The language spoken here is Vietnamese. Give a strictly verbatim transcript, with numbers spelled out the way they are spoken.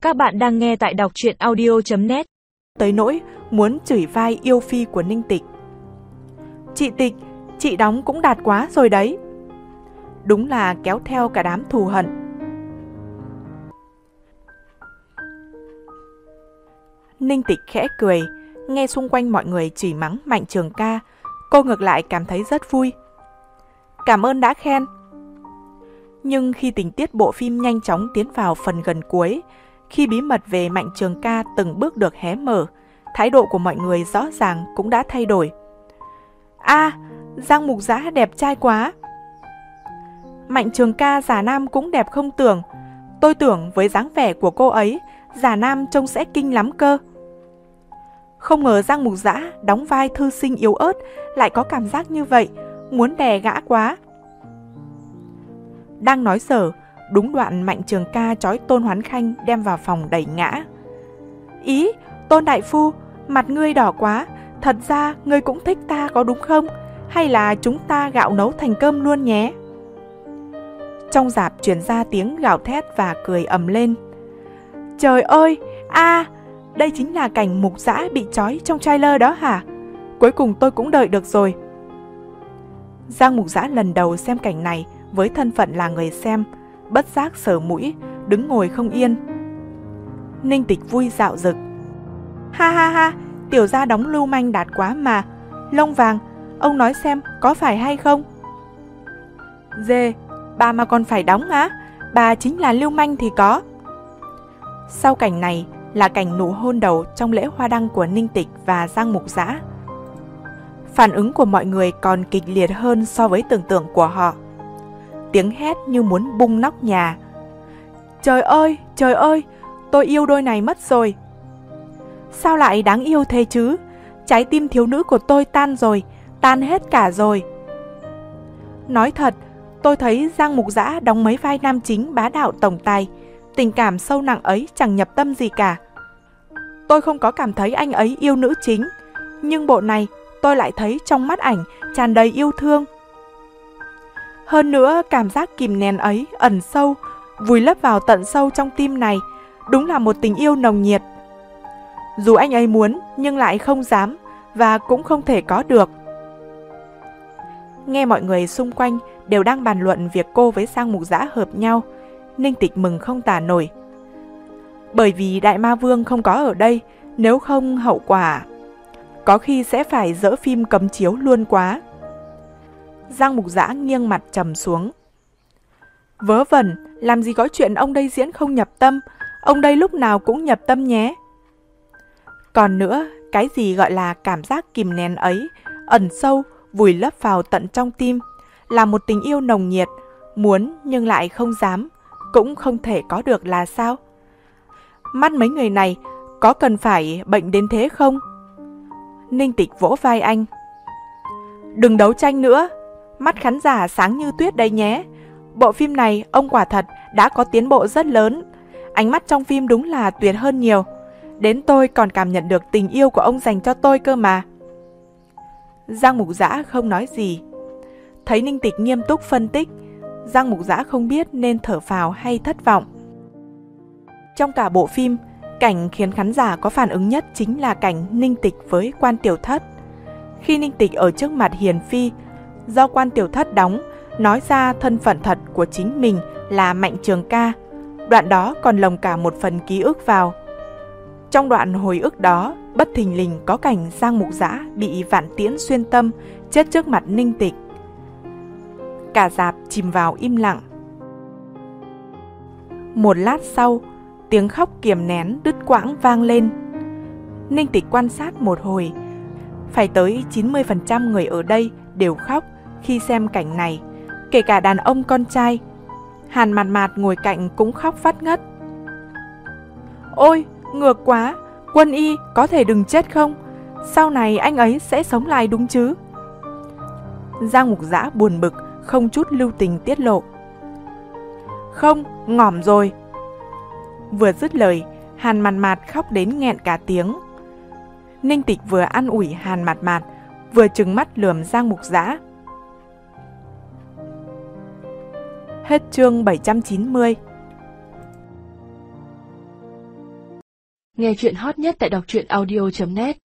Các bạn đang nghe tại đọc truyện audio chấm net. Tới nỗi muốn chửi vai yêu phi của Ninh Tịch. Chị Tịch, chị đóng cũng đạt quá rồi đấy. Đúng là kéo theo cả đám thù hận. Ninh Tịch khẽ cười, nghe xung quanh mọi người chửi mắng Mạnh Trường Ca, cô ngược lại cảm thấy rất vui. Cảm ơn đã khen. Nhưng khi tình tiết bộ phim nhanh chóng tiến vào phần gần cuối, khi bí mật về Mạnh Trường Ca từng bước được hé mở, thái độ của mọi người rõ ràng cũng đã thay đổi. À, Giang Mục Giã đẹp trai quá. Mạnh Trường Ca giả nam cũng đẹp không tưởng. Tôi tưởng với dáng vẻ của cô ấy, giả nam trông sẽ kinh lắm cơ. Không ngờ Giang Mục Giã đóng vai thư sinh yếu ớt lại có cảm giác như vậy, muốn đè gã quá. Đang nói dở, đúng đoạn Mạnh Trường Ca trói Tôn Hoán Khanh đem vào phòng đẩy ngã. Ý, Tôn đại phu, mặt ngươi đỏ quá, thật ra ngươi cũng thích ta có đúng không? Hay là chúng ta gạo nấu thành cơm luôn nhé? Trong rạp truyền ra tiếng gào thét và cười ầm lên. Trời ơi, a, à, đây chính là cảnh Mục Giã bị trói trong trailer đó hả? Cuối cùng tôi cũng đợi được rồi. Giang Mục Giã lần đầu xem cảnh này với thân phận là người xem, bất giác sờ mũi, đứng ngồi không yên. Ninh Tịch vui dạo dực. Ha ha ha, tiểu gia đóng lưu manh đạt quá mà. Lông vàng, ông nói xem có phải hay không? Dê, bà mà còn phải đóng á? Bà chính là lưu manh thì có. Sau cảnh này là cảnh nụ hôn đầu trong lễ hoa đăng của Ninh Tịch và Giang Mục Giã. Phản ứng của mọi người còn kịch liệt hơn so với tưởng tượng của họ. Tiếng hét như muốn bung nóc nhà. Trời ơi, trời ơi, tôi yêu đôi này mất rồi. Sao lại đáng yêu thế chứ? Trái tim thiếu nữ của tôi tan rồi, tan hết cả rồi. Nói thật, tôi thấy Giang Mục Giã đóng mấy vai nam chính bá đạo tổng tài, tình cảm sâu nặng ấy chẳng nhập tâm gì cả. Tôi không có cảm thấy anh ấy yêu nữ chính, nhưng bộ này tôi lại thấy trong mắt ảnh tràn đầy yêu thương. Hơn nữa, cảm giác kìm nén ấy ẩn sâu, vùi lấp vào tận sâu trong tim này, đúng là một tình yêu nồng nhiệt. Dù anh ấy muốn, nhưng lại không dám, và cũng không thể có được. Nghe mọi người xung quanh đều đang bàn luận việc cô với Giang Mục Giã hợp nhau, Ninh Tịch mừng không tả nổi. Bởi vì Đại Ma Vương không có ở đây, nếu không hậu quả có khi sẽ phải dỡ phim cấm chiếu luôn quá. Giang Mục Giã nghiêng mặt trầm xuống. Vớ vẩn, làm gì có chuyện ông đây diễn không nhập tâm, ông đây lúc nào cũng nhập tâm nhé. Còn nữa, cái gì gọi là cảm giác kìm nén ấy, ẩn sâu, vùi lấp vào tận trong tim, là một tình yêu nồng nhiệt, muốn nhưng lại không dám, cũng không thể có được là sao? Mắt mấy người này có cần phải bệnh đến thế không? Ninh Tịch vỗ vai anh. Đừng đấu tranh nữa, mắt khán giả sáng như tuyết đấy nhé. Bộ phim này ông quả thật đã có tiến bộ rất lớn. Ánh mắt trong phim đúng là tuyệt hơn nhiều. Đến tôi còn cảm nhận được tình yêu của ông dành cho tôi cơ mà. Giang Mục Giã không nói gì. Thấy Ninh Tịch nghiêm túc phân tích, Giang Mục Giã không biết nên thở phào hay thất vọng. Trong cả bộ phim, cảnh khiến khán giả có phản ứng nhất chính là cảnh Ninh Tịch với Quan Tiểu Thất. Khi Ninh Tịch ở trước mặt Hiền Phi, do Quan Tiểu Thất đóng, nói ra thân phận thật của chính mình là Mạnh Trường Ca, đoạn đó còn lồng cả một phần ký ức vào. Trong đoạn hồi ức đó, bất thình lình có cảnh Giang Mục Giã bị vạn tiễn xuyên tâm, chết trước mặt Ninh Tịch. Cả rạp chìm vào im lặng. Một lát sau, tiếng khóc kiềm nén đứt quãng vang lên. Ninh Tịch quan sát một hồi, phải tới chín mươi phần trăm người ở đây đều khóc khi xem cảnh này, kể cả đàn ông con trai. Hàn Mạt Mạt ngồi cạnh cũng khóc phát ngất. Ôi, ngược quá, Quân Y có thể đừng chết không? Sau này anh ấy sẽ sống lại đúng chứ? Giang Mục Giã buồn bực, không chút lưu tình tiết lộ. Không, ngỏm rồi. Vừa dứt lời, Hàn Mạt Mạt khóc đến nghẹn cả tiếng. Ninh Tịch vừa an ủi Hàn Mạt Mạt, vừa trừng mắt lườm Giang Mục Giã. Hết chương bảy trăm chín mươi. Nghe chuyện hot nhất tại đọc truyện audio chấm net.